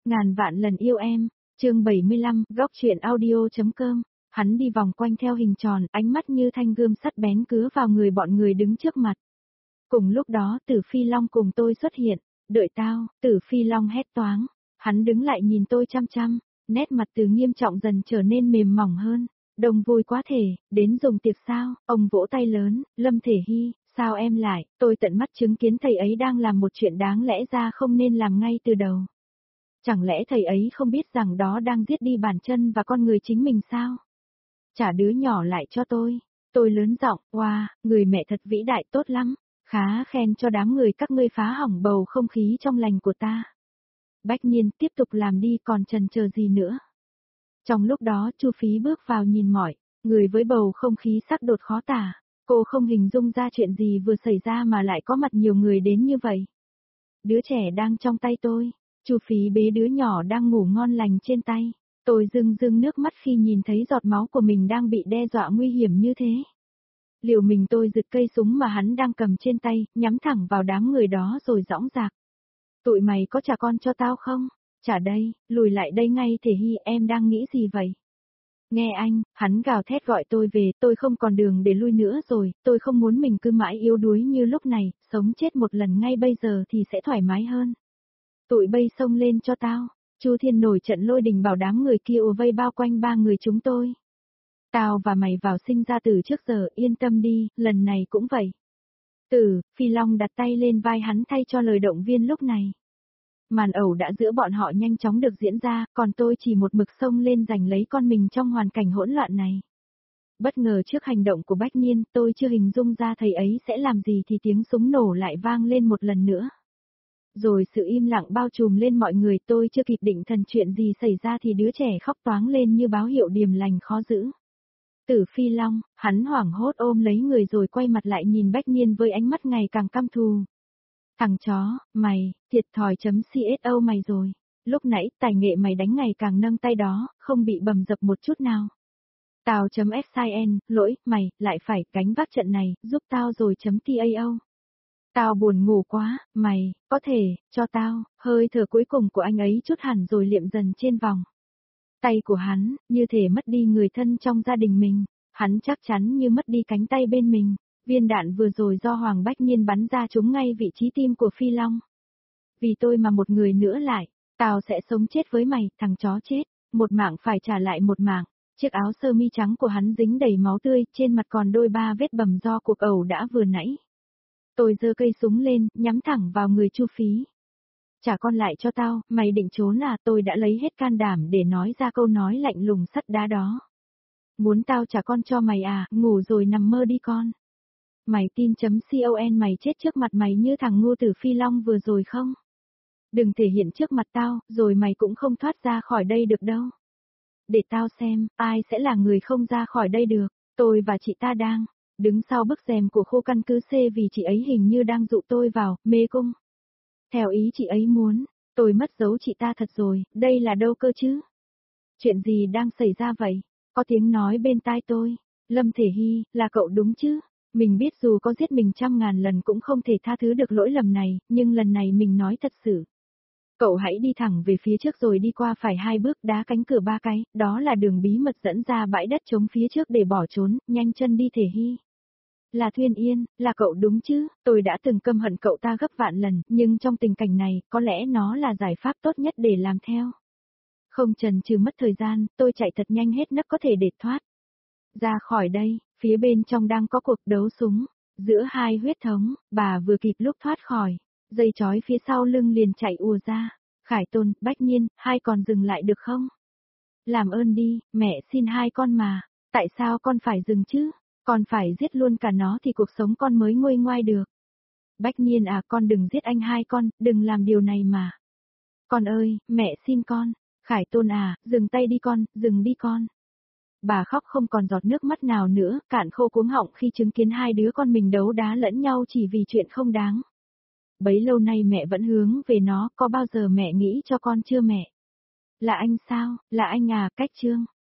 Ngàn vạn lần yêu em, chương 75, góc truyện audio.com. Hắn đi vòng quanh theo hình tròn, ánh mắt như thanh gươm sắt bén cứa vào người bọn người đứng trước mặt. Cùng lúc đó Tử Phi Long cùng tôi xuất hiện, đợi tao, Tử Phi Long hét toáng. Hắn đứng lại nhìn tôi chăm chăm, nét mặt từ nghiêm trọng dần trở nên mềm mỏng hơn. Đồng vui quá thể, đến dùng tiệc sao, ông vỗ tay lớn, Lâm Thể Hy, sao em lại, tôi tận mắt chứng kiến thầy ấy đang làm một chuyện đáng lẽ ra không nên làm ngay từ đầu. Chẳng lẽ thầy ấy không biết rằng đó đang giết đi bản chân và con người chính mình sao? Trả đứa nhỏ lại cho tôi lớn giọng, wow, người mẹ thật vĩ đại tốt lắm, khá khen cho đám người các ngươi phá hỏng bầu không khí trong lành của ta. Bách Nhiên tiếp tục làm đi còn chần chờ gì nữa. Trong lúc đó Chu Phí bước vào nhìn mọi người với bầu không khí sắc đột khó tả, cô không hình dung ra chuyện gì vừa xảy ra mà lại có mặt nhiều người đến như vậy. Đứa trẻ đang trong tay tôi. Chu Phí bế đứa nhỏ đang ngủ ngon lành trên tay. Tôi rưng rưng nước mắt khi nhìn thấy giọt máu của mình đang bị đe dọa nguy hiểm như thế. Liệu mình tôi giật cây súng mà hắn đang cầm trên tay, nhắm thẳng vào đám người đó rồi dõng dạc. Tụi mày có trả con cho tao không? Trả đây, lùi lại đây ngay Thể Hy, em đang nghĩ gì vậy? Nghe anh, hắn gào thét gọi tôi về, tôi không còn đường để lui nữa rồi, tôi không muốn mình cứ mãi yếu đuối như lúc này, sống chết một lần ngay bây giờ thì sẽ thoải mái hơn. Tụi bay xông lên cho tao. Chu Thiên nổi trận lôi đình bảo đám người kia ùa vây bao quanh ba người chúng tôi. Tao và mày vào sinh ra từ trước giờ, yên tâm đi, lần này cũng vậy. Tử Phi Long đặt tay lên vai hắn thay cho lời động viên lúc này. Màn ẩu đã giữa bọn họ nhanh chóng được diễn ra, còn tôi chỉ một mực xông lên giành lấy con mình trong hoàn cảnh hỗn loạn này. Bất ngờ trước hành động của Bách Nhiên, tôi chưa hình dung ra thầy ấy sẽ làm gì thì tiếng súng nổ lại vang lên một lần nữa. Rồi sự im lặng bao trùm lên mọi người, tôi chưa kịp định thần chuyện gì xảy ra thì đứa trẻ khóc toáng lên như báo hiệu điềm lành khó giữ. Tử Phi Long, hắn hoảng hốt ôm lấy người rồi quay mặt lại nhìn Bách Nhiên với ánh mắt ngày càng căm thù. Thằng chó, mày, thiệt thòi.cso mày rồi. Lúc nãy tài nghệ mày đánh ngày càng nâng tay đó, không bị bầm dập một chút nào. Tao.sin, lỗi, mày, lại phải gánh vác trận này, giúp tao rồi.tao. Tao buồn ngủ quá, mày, có thể, cho tao, hơi thở cuối cùng của anh ấy chút hẳn rồi liệm dần trên vòng tay của hắn, như thể mất đi người thân trong gia đình mình, hắn chắc chắn như mất đi cánh tay bên mình, viên đạn vừa rồi do Hoàng Bách Nhiên bắn ra trúng ngay vị trí tim của Phi Long. Vì tôi mà một người nữa lại, tao sẽ sống chết với mày, thằng chó chết, một mạng phải trả lại một mạng, chiếc áo sơ mi trắng của hắn dính đầy máu tươi, trên mặt còn đôi ba vết bầm do cuộc ẩu đã vừa nãy. Tôi giơ cây súng lên, nhắm thẳng vào người Chu Phí. Trả con lại cho tao, mày định trốn à? Tôi đã lấy hết can đảm để nói ra câu nói lạnh lùng sắt đá đó. Muốn tao trả con cho mày à? Ngủ rồi nằm mơ đi con. Mày tin.con mày chết trước mặt mày như thằng ngu Tử Phi Long vừa rồi không? Đừng thể hiện trước mặt tao, rồi mày cũng không thoát ra khỏi đây được đâu. Để tao xem, ai sẽ là người không ra khỏi đây được. Tôi và chị ta đang đứng sau bức rèm của khu căn cứ C vì chị ấy hình như đang dụ tôi vào mê cung. Theo ý chị ấy muốn, tôi mất dấu chị ta thật rồi, đây là đâu cơ chứ? Chuyện gì đang xảy ra vậy? Có tiếng nói bên tai tôi, Lâm Thể Hy, là cậu đúng chứ? Mình biết dù có giết mình 100.000 lần cũng không thể tha thứ được lỗi lầm này, nhưng lần này mình nói thật sự. Cậu hãy đi thẳng về phía trước rồi đi qua phải 2 bước đá cánh cửa 3 cái, đó là đường bí mật dẫn ra bãi đất trống phía trước để bỏ trốn, nhanh chân đi Thể Hy. Là Thuyên Yên, là cậu đúng chứ, tôi đã từng căm hận cậu ta gấp vạn lần, nhưng trong tình cảnh này, có lẽ nó là giải pháp tốt nhất để làm theo. Không chần chừ mất thời gian, tôi chạy thật nhanh hết nấc có thể để thoát. Ra khỏi đây, phía bên trong đang có cuộc đấu súng, giữa hai huyết thống, bà vừa kịp lúc thoát khỏi, dây chói phía sau lưng liền chạy ùa ra. Khải Tôn, Bách Nhiên, hai con dừng lại được không? Làm ơn đi, mẹ xin hai con mà, tại sao con phải dừng chứ? Con phải giết luôn cả nó thì cuộc sống con mới nguôi ngoai được. Bách Nhiên à, con đừng giết anh hai con, đừng làm điều này mà. Con ơi, mẹ xin con. Khải Tôn à, dừng tay đi con, dừng đi con. Bà khóc không còn giọt nước mắt nào nữa, cạn khô cuống họng khi chứng kiến hai đứa con mình đấu đá lẫn nhau chỉ vì chuyện không đáng. Bấy lâu nay mẹ vẫn hướng về nó, có bao giờ mẹ nghĩ cho con chưa mẹ? Là anh sao, là anh à, cách Trương.